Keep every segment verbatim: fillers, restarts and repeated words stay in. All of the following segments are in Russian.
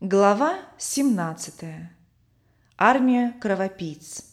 Глава семнадцатая. Армия кровопийц.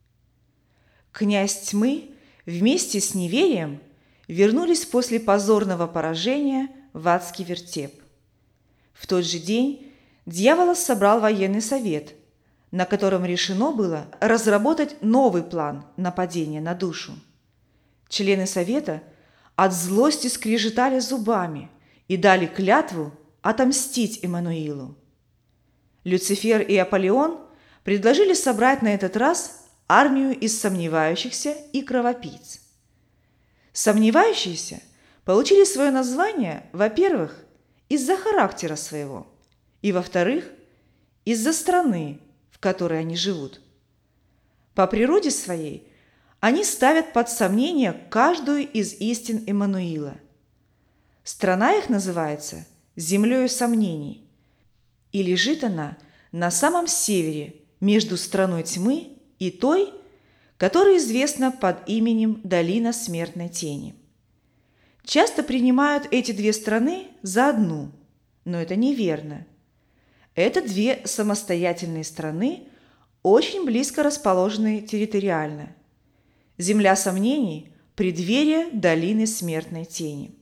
Князь Тьмы вместе с Неверием вернулись после позорного поражения в адский вертеп. В тот же день Дьяволос собрал военный совет, на котором решено было разработать новый план нападения на душу. Члены совета от злости скрежетали зубами и дали клятву отомстить Эммануилу. Люцифер и Аполеон предложили собрать на этот раз армию из сомневающихся и кровопийц. Сомневающиеся получили свое название, во-первых, из-за характера своего, и, во-вторых, из-за страны, в которой они живут. По природе своей они ставят под сомнение каждую из истин Эммануила. Страна их называется «Землею сомнений», и лежит она на самом севере между страной тьмы и той, которая известна под именем Долина Смертной Тени. Часто принимают эти две страны за одну, но это неверно. Это две самостоятельные страны, очень близко расположенные территориально. Земля сомнений – преддверие Долины Смертной Тени.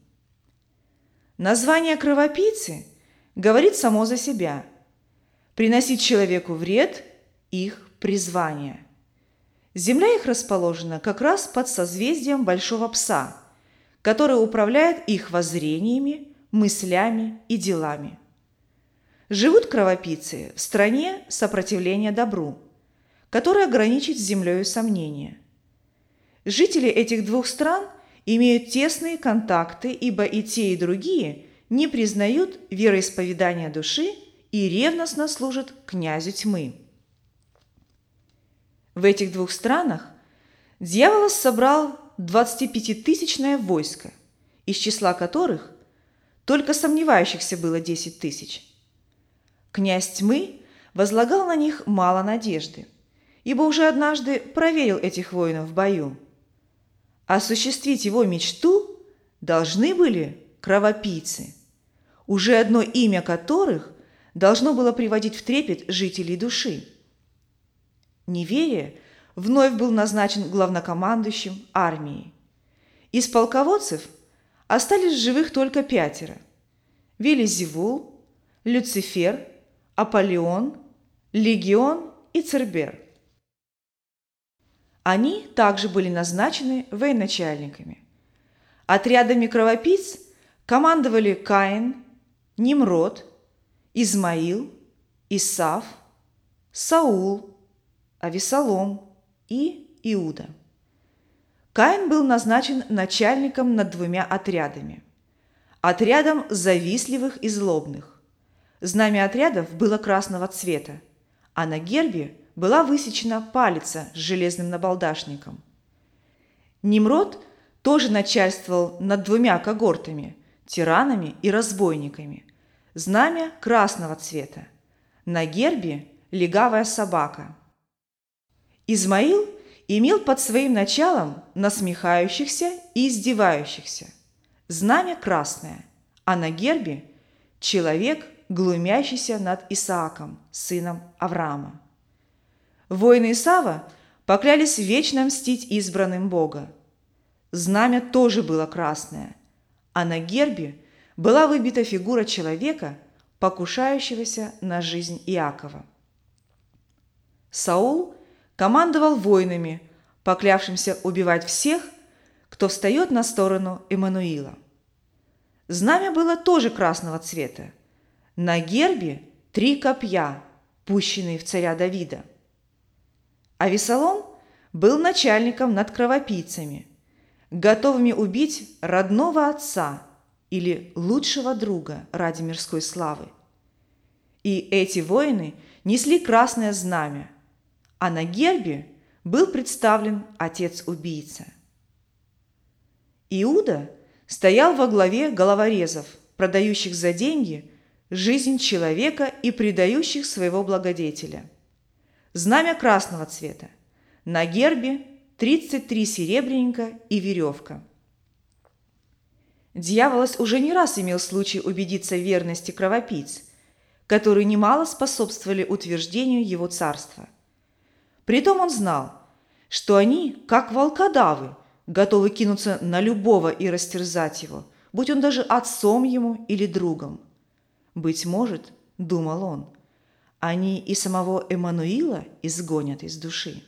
Название кровопийцы говорит само за себя. Приносить человеку вред – их призвание. Земля их расположена как раз под созвездием Большого Пса, который управляет их воззрениями, мыслями и делами. Живут кровопийцы в стране сопротивления добру, которая граничит с землею сомнения. Жители этих двух стран имеют тесные контакты, ибо и те, и другие не признают вероисповедания души и ревностно служат князю тьмы. В этих двух странах Дьяволос собрал двадцатипятитысячное войско, из числа которых только сомневающихся было десять тысяч. Князь Тьмы возлагал на них мало надежды, ибо уже однажды проверил этих воинов в бою. Осуществить его мечту должны были кровопийцы, уже одно имя которых должно было приводить в трепет жителей души. Неверие вновь был назначен главнокомандующим армией. Из полководцев остались в живых только пятеро – Велизевул, Люцифер, Аполеон, Легион и Цербер. Они также были назначены военачальниками. Отрядами кровопийц командовали Каин, Нимрод, Измаил, Исав, Саул, Авессалом и Иуда. Каин был назначен начальником над двумя отрядами. Отрядом завистливых и злобных. Знамя отрядов было красного цвета, а на гербе была высечена палица с железным набалдашником. Нимрод тоже начальствовал над двумя когортами – тиранами и разбойниками. Знамя красного цвета. На гербе – легавая собака. Измаил имел под своим началом насмехающихся и издевающихся. Знамя красное, а на гербе – человек, глумящийся над Исааком, сыном Авраама. Воины Исава поклялись вечно мстить избранным Бога. Знамя тоже было красное, а на гербе была выбита фигура человека, покушающегося на жизнь Иакова. Саул командовал воинами, поклявшимся убивать всех, кто встает на сторону Эммануила. Знамя было тоже красного цвета. На гербе три копья, пущенные в царя Давида. Авессалом был начальником над кровопийцами, готовыми убить родного отца или лучшего друга ради мирской славы. И эти воины несли красное знамя, а на гербе был представлен отец-убийца. Иуда стоял во главе головорезов, продающих за деньги жизнь человека и предающих своего благодетеля. Знамя красного цвета. На гербе тридцать три серебряника и веревка. Дьяволос уже не раз имел случай убедиться в верности кровопийц, которые немало способствовали утверждению его царства. Притом он знал, что они, как волкодавы, готовы кинуться на любого и растерзать его, будь он даже отцом ему или другом. Быть может, думал он, они и самого Эммануила изгонят из души.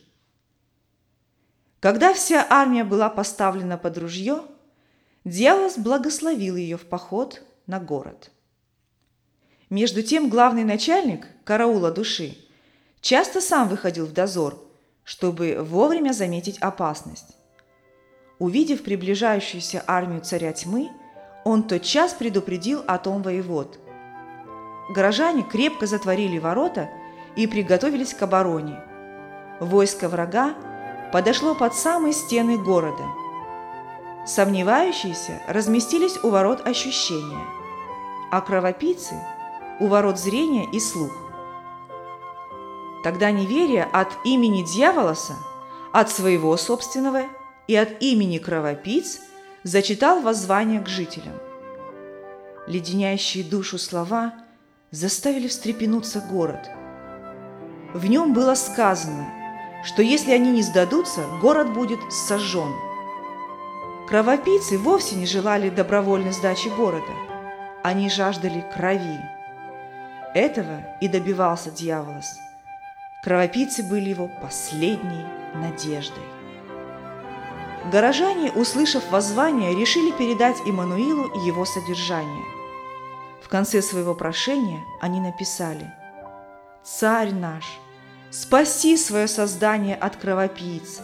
Когда вся армия была поставлена под ружье, дьявол благословил ее в поход на город. Между тем главный начальник караула души часто сам выходил в дозор, чтобы вовремя заметить опасность. Увидев приближающуюся армию царя тьмы, он тотчас предупредил о том воевод. Горожане крепко затворили ворота и приготовились к обороне. Войско врага подошло под самые стены города. Сомневающиеся разместились у ворот ощущения, а кровопийцы – у ворот зрения и слух. Тогда неверие от имени дьяволоса, от своего собственного и от имени кровопийц зачитал воззвание к жителям. Леденящие душу слова заставили встрепенуться город. В нем было сказано, что если они не сдадутся, город будет сожжен. Кровопийцы вовсе не желали добровольной сдачи города. Они жаждали крови. Этого и добивался дьяволос. Кровопийцы были его последней надеждой. Горожане, услышав воззвание, решили передать Иммануилу его содержание. В конце своего прошения они написали: «Царь наш, спаси свое создание от кровопийц».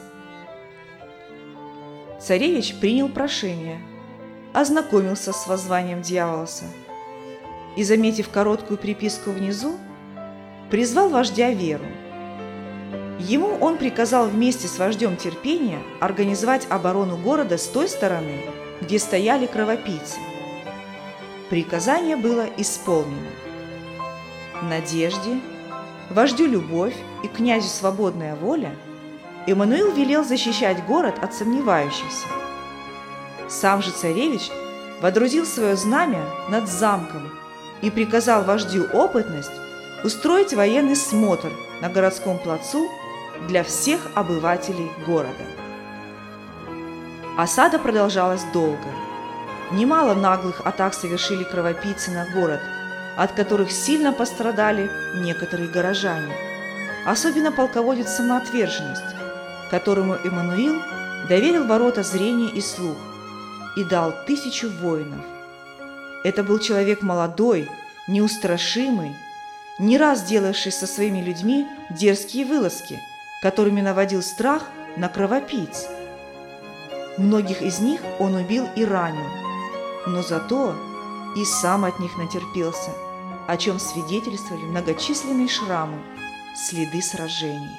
Царевич принял прошение, ознакомился с воззванием дьяволоса и, заметив короткую приписку внизу, призвал вождя Веру. Ему он приказал вместе с вождем Терпения организовать оборону города с той стороны, где стояли кровопийцы. Приказание было исполнено. Надежде, вождю Любовь и князю Свободная Воля Эммануил велел защищать город от сомневающихся. Сам же царевич водрузил свое знамя над замком и приказал вождю Опытность устроить военный смотр на городском плацу для всех обывателей города. Осада продолжалась долго. Немало наглых атак совершили кровопийцы на город, от которых сильно пострадали некоторые горожане, особенно полководец Самоотверженность, которому Эммануил доверил ворота зрения и слух и дал тысячу воинов. Это был человек молодой, неустрашимый, не раз делавший со своими людьми дерзкие вылазки, которыми наводил страх на кровопийц. Многих из них он убил и ранил, но зато и сам от них натерпелся, о чем свидетельствовали многочисленные шрамы, следы сражений.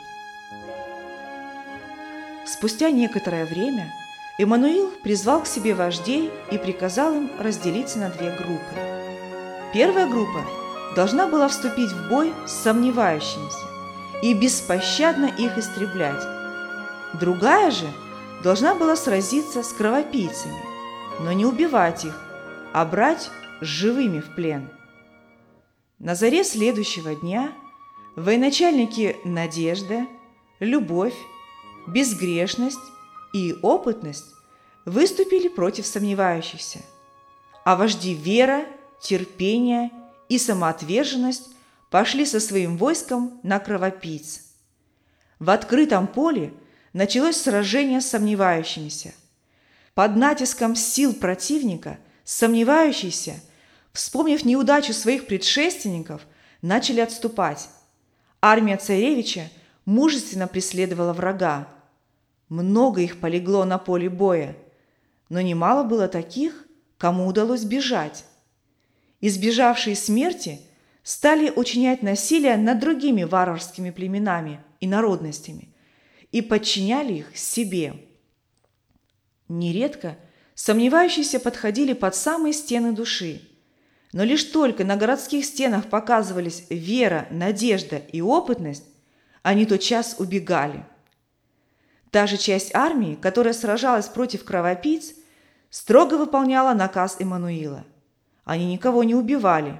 Спустя некоторое время Эммануил призвал к себе вождей и приказал им разделиться на две группы. Первая группа должна была вступить в бой с сомневающимися и беспощадно их истреблять. Другая же должна была сразиться с кровопийцами, но не убивать их, а брать живыми в плен. На заре следующего дня военачальники Надежда, Любовь, Безгрешность и Опытность выступили против сомневающихся, а вожди Вера, Терпение и Самоотверженность пошли со своим войском на кровопийц. В открытом поле началось сражение с сомневающимися. Под натиском сил противника сомневающиеся, вспомнив неудачу своих предшественников, начали отступать. Армия царевича мужественно преследовала врага. Много их полегло на поле боя, но немало было таких, кому удалось бежать. Избежавшие смерти стали учинять насилие над другими варварскими племенами и народностями и подчиняли их себе. Нередко сомневающиеся подходили под самые стены души, но лишь только на городских стенах показывались вера, надежда и опытность, они тотчас убегали. Та же часть армии, которая сражалась против кровопийц, строго выполняла наказ Эммануила. Они никого не убивали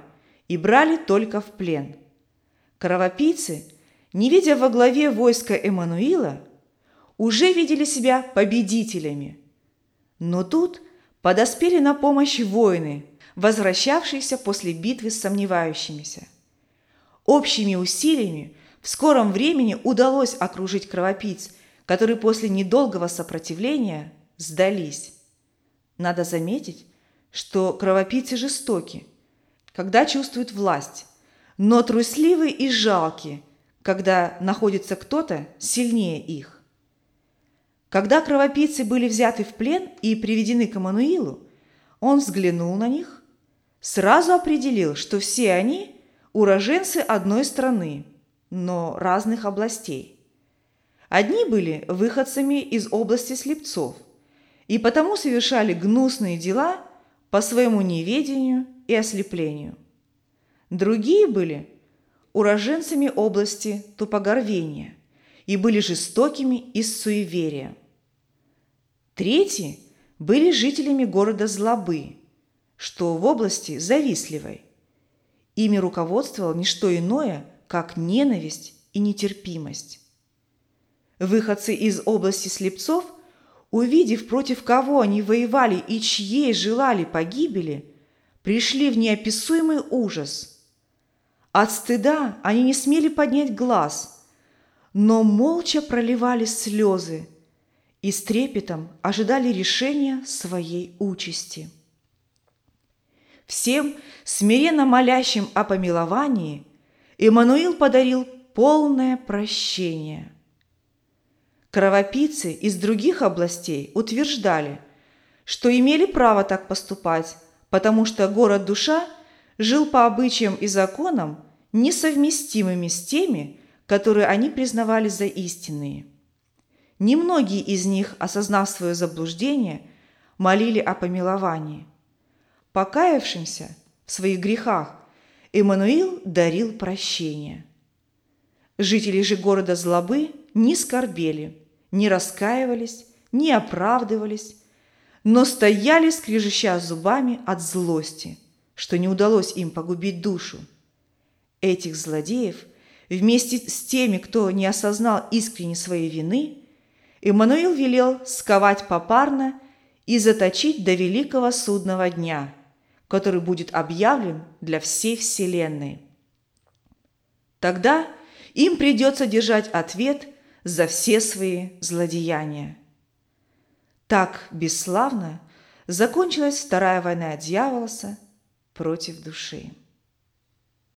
и брали только в плен. Кровопийцы, не видя во главе войска Эммануила, уже видели себя победителями. Но тут подоспели на помощь воины, возвращавшиеся после битвы с сомневающимися. Общими усилиями в скором времени удалось окружить кровопийц, которые после недолгого сопротивления сдались. Надо заметить, что кровопийцы жестоки, когда чувствуют власть, но трусливы и жалки, когда находится кто-то сильнее их. Когда кровопийцы были взяты в плен и приведены к Эммануилу, он взглянул на них, сразу определил, что все они уроженцы одной страны, но разных областей. Одни были выходцами из области слепцов и потому совершали гнусные дела по своему неведению и ослеплению. Другие были уроженцами области тупоголовения и были жестокими из суеверия. Третьи были жителями города Злобы, что в области завистливой. Ими руководствовало не что иное, как ненависть и нетерпимость. Выходцы из области слепцов, увидев, против кого они воевали и чьей желали погибели, пришли в неописуемый ужас. От стыда они не смели поднять глаз, но молча проливали слезы и с трепетом ожидали решения своей участи. Всем смиренно молящим о помиловании Эммануил подарил полное прощение. Кровопийцы из других областей утверждали, что имели право так поступать, потому что город-душа жил по обычаям и законам, несовместимыми с теми, которые они признавали за истинные. Немногие из них, осознав свое заблуждение, молили о помиловании. Покаявшимся в своих грехах Эммануил дарил прощение. Жители же города Злобы не скорбели, не раскаивались, не оправдывались, но стояли, скрежеща зубами от злости, что не удалось им погубить душу. Этих злодеев, вместе с теми, кто не осознал искренне своей вины, Эммануил велел сковать попарно и заточить до великого судного дня, который будет объявлен для всей вселенной. Тогда им придется держать ответ за все свои злодеяния. Так бесславно закончилась Вторая война дьяволоса против души.